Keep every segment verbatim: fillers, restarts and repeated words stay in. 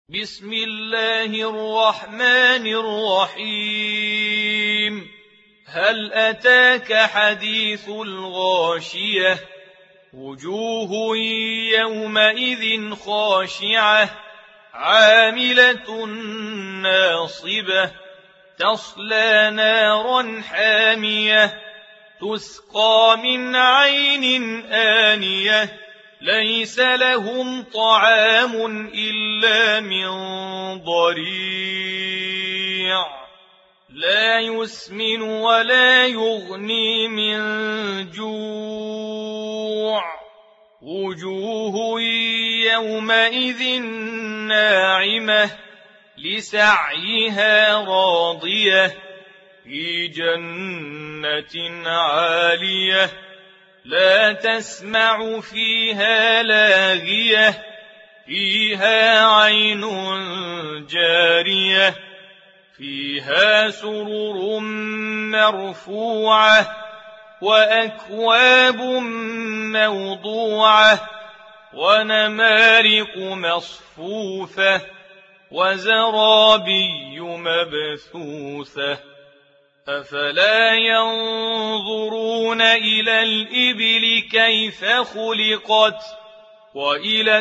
بسم الله الرحمن الرحيم هل أتاك حديث الغاشية وجوه يومئذ خاشعة عاملة ناصبة تصلى نارا حامية تسقى من عين آنية ليس لهم طعام إلا من ضريع لا يسمن ولا يغني من جوع وجوه يومئذ ناعمة لسعيها راضية في جنة عالية لا تسمع فيها لاغية فيها عين جارية فيها سرر مرفوعة وأكواب موضوعة ونمارق مصفوفة وزرابي مبثوثة أفلا ينظرون إلى الإبل كيف خلقت وإلى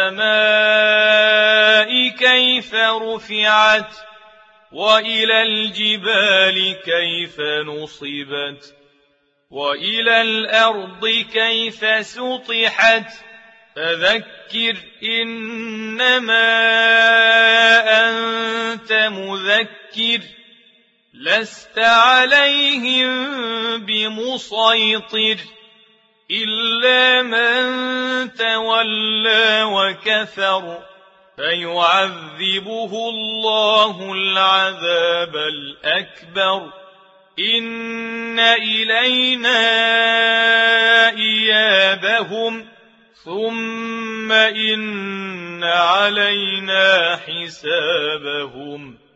السماء كيف رفعت وإلى الجبال كيف نصبت وإلى الأرض كيف سطحت فذكر إنما أنت مذكر لست عليهم بمسيطر إلا من تولى وكفر فيعذبه الله العذاب الأكبر إن إلينا إيابهم ثم إن علينا حسابهم